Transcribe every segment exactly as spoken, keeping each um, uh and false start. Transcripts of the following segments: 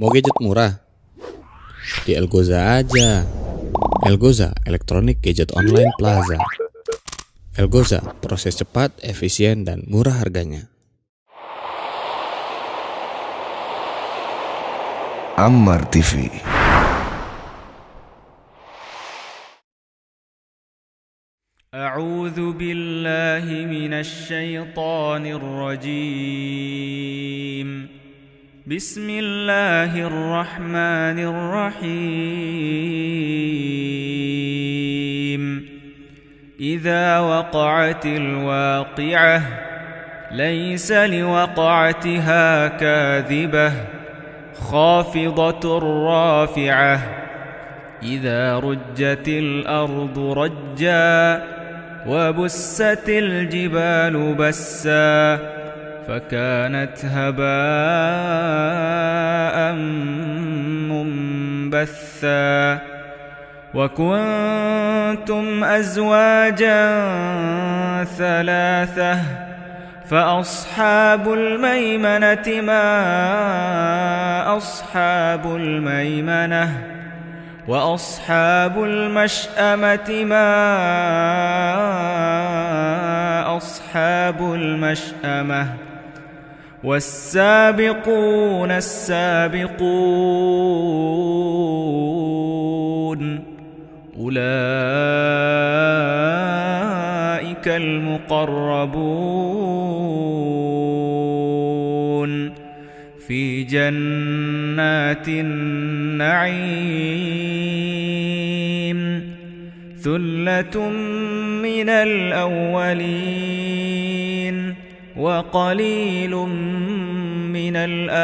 Mau gadget murah? Di Elgoza aja. Elgoza, Electronic Gadget Online Plaza. Elgoza, proses cepat, efisien, dan murah harganya. Ammar T V. أعوذ بالله من الشيطان الرجيم. بسم الله الرحمن الرحيم. إذا وقعت الواقعة ليس لوقعتها كاذبة خافضة رافعة إذا رجت الأرض رجا وبست الجبال بسا فكانت هباء منبثا وكنتم أزواجا ثلاثة فأصحاب الميمنة ما أصحاب الميمنة وأصحاب المشأمة ما أصحاب المشأمة والسابقون السابقون أولئك المقربون في جنات النعيم ثلة من الأولين وقليل من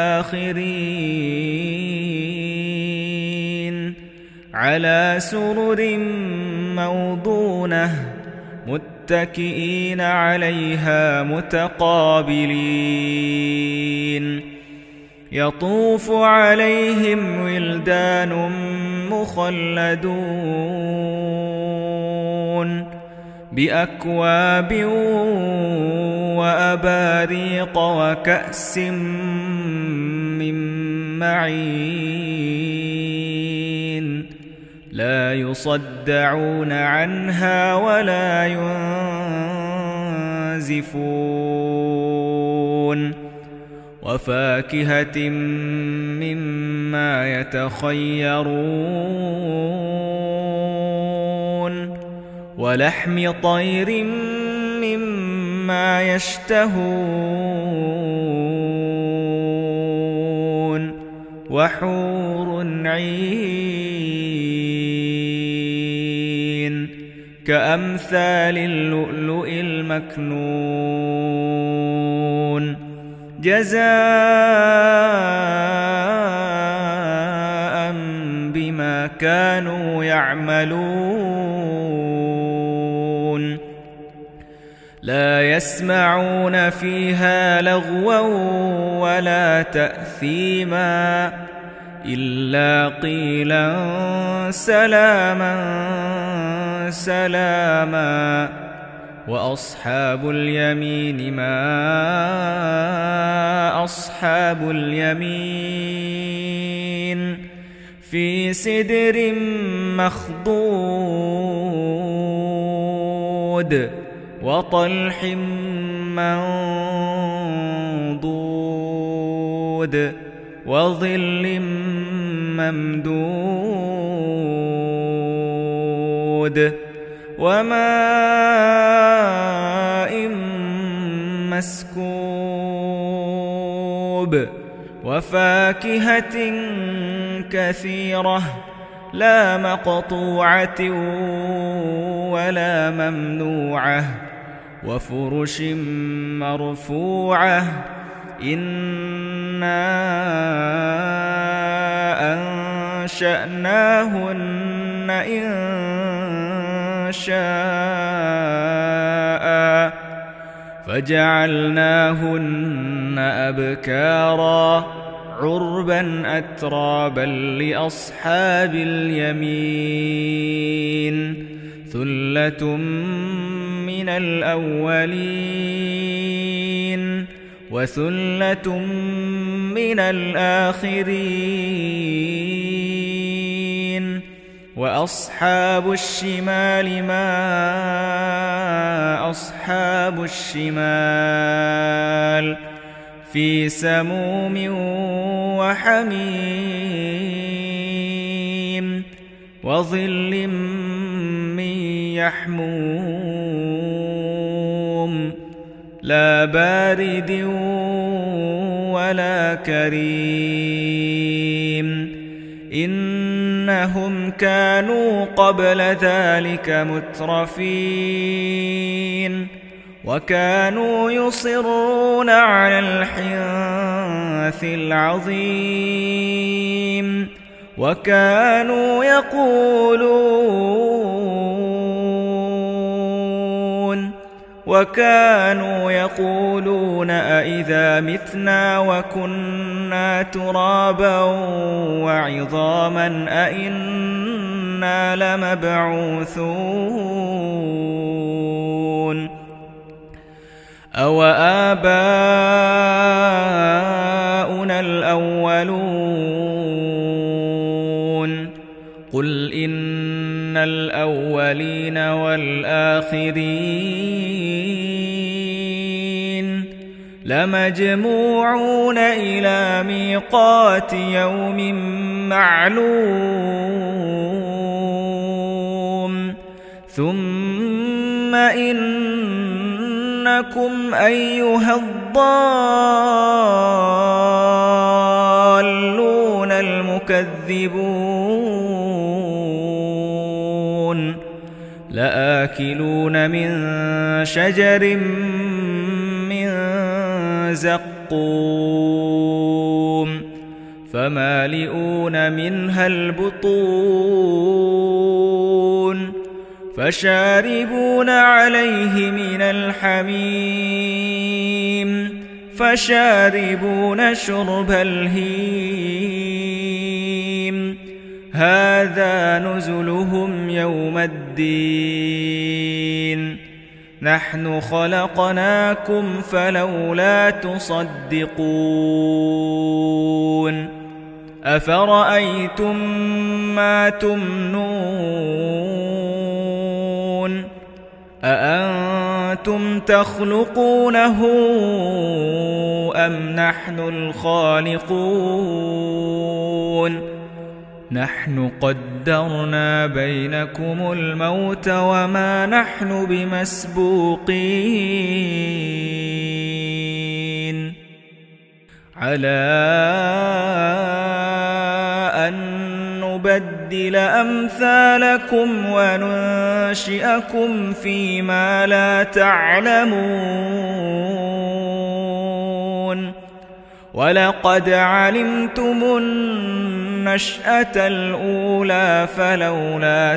الآخرين على سرر موضونة متكئين عليها متقابلين يطوف عليهم ولدان مخلدون بأكواب وأباريق وكأس من معين لا يصدعون عنها ولا ينزفون وفاكهة مما يتخيرون ولحم طير مما يشتهون وحور عين كأمثال اللؤلؤ المكنون جزاء بما كانوا يعملون لا يسمعون فيها لغوا ولا تأثيما إلا قيلا سلاما سلاما وأصحاب اليمين ما أصحاب اليمين في سدر مخضود وطلح منضود وظل ممدود وماء مسكوب وفاكهة كثيرة لا مقطوعة ولا ممنوعة وفرش مرفوعة إنا أنشأناهن إن شاء فجعلناهن أبكارا عربا أترابا لأصحاب اليمين ثلة من الأولين وثلة من الآخرين وأصحاب الشمال ما أصحاب الشمال في سموم وحميم وظل من يحموم لا بارد ولا كريم إنهم كانوا قبل ذلك مترفين وكانوا يصرون على الحنث العظيم وكانوا يقولون وكانوا يقولون أئذا متنا وكنا ترابا وعظاما أئنا لمبعوثون أو آباؤنا الأولون قل إن الأولين والآخرين لمجموعون إلى ميقات يوم معلوم ثم إنكم أيها الضالون المكذبون لآكلون من شجر من زقوم فمالئون منها البطون فشاربون عليه من الحميم فشاربون شرب الهيم هذا نزلهم يوم الدين نحن خلقناكم فلولا تصدقون أفرأيتم ما تمنون أأنتم تخلقونه أم نحن الخالقون نحن قدرنا بينكم الموت وما نحن بمسبوقين على أن نبدل أمثالكم وننشئكم فيما لا تعلمون ولقد علمتم النشأة الأولى فلولا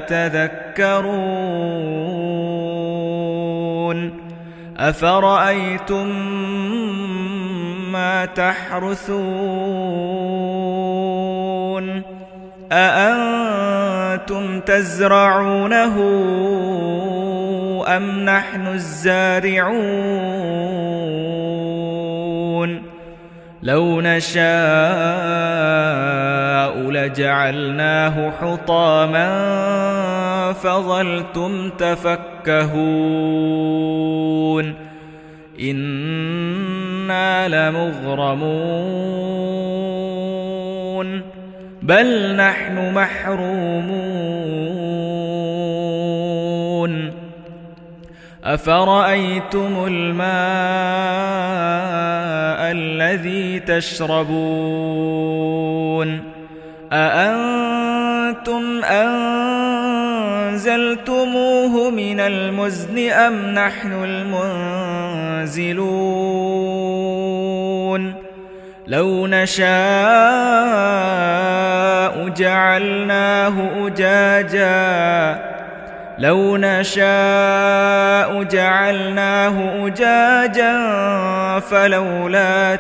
تذكرون أفرأيتم ما تحرثون أأنتم تزرعونه أم نحن الزارعون لو نشاء لجعلناه حطاما فظلتم تفكهون إنا لمغرمون بل نحن محرومون أفرأيتم الماء الذي تشربون أأنتم أنزلتموه من المزن أم نحن المنزلون لو نشاء جعلناه أجاجا لو نشاء جعلناه أجاجا فلولا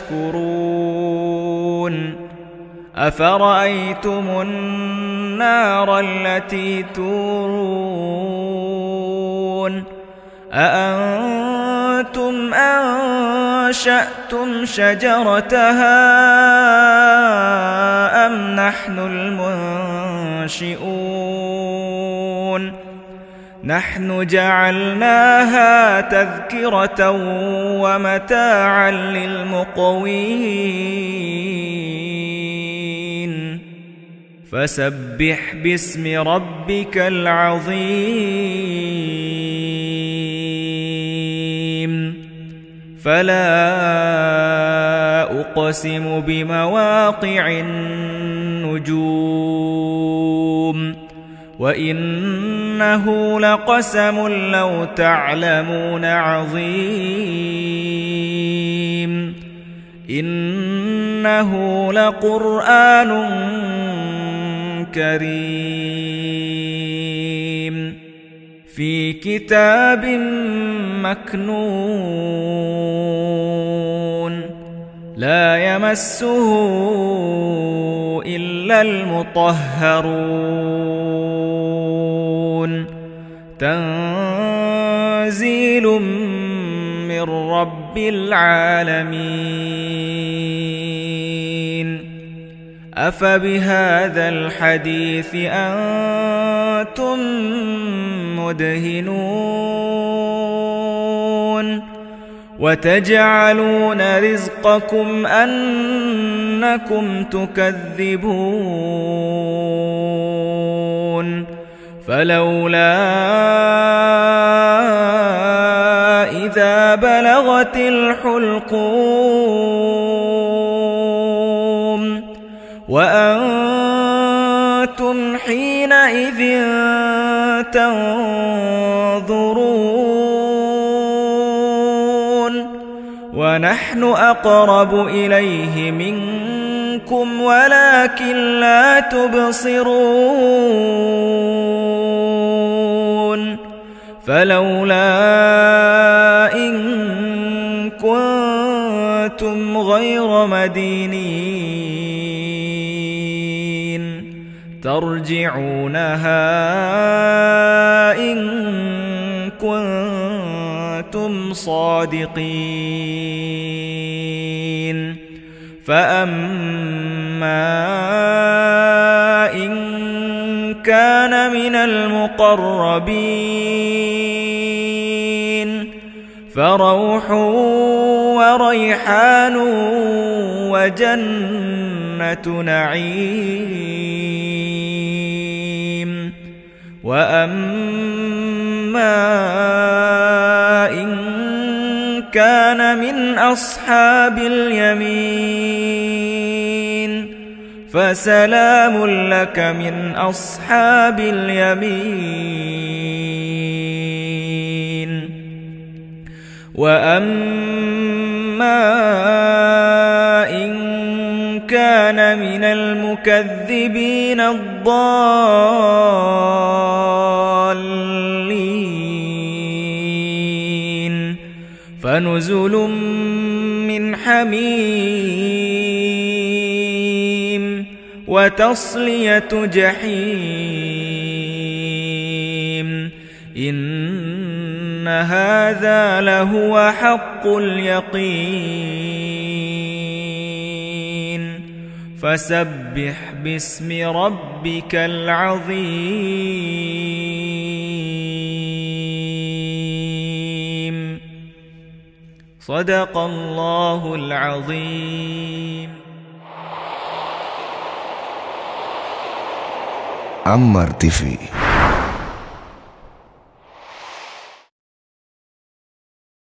تشكرون أفرأيتم النار التي تورون أأنتم أأنتم أنشأتم شجرتها أم نحن المنشئون نحن جعلناها تذكرة ومتاعا للمقوين فسبح باسم ربك العظيم فلا أقسم بمواقع النجوم وإنه لقسم لو تعلمون عظيم إنه لقرآن كريم في كتاب مكنون لا يمسه إلا المطهرون تنزيل من رب العالمين أفبهذا الحديث أنتم مدهنون وتجعلون رزقكم أنكم تكذبون فلولا إذا بلغت الحلقوم وأنتم حينئذ تنظرون ونحن أقرب إليه منكم ولكن لا تبصرون فلولا إن كنتم غير مدينين ترجعونها إن كنتم صادقين فأما إن كان من المقربين فروح وريحان وجنة نعيم وأما إن كان من أصحاب اليمين فسلام لك من أصحاب اليمين وأما إن كان من المكذبين الضالين فنزل من حميم وتصلية جحيم إن هذا لهو حق اليقين فسبح باسم ربك العظيم صدق الله العظيم. Ammar T V.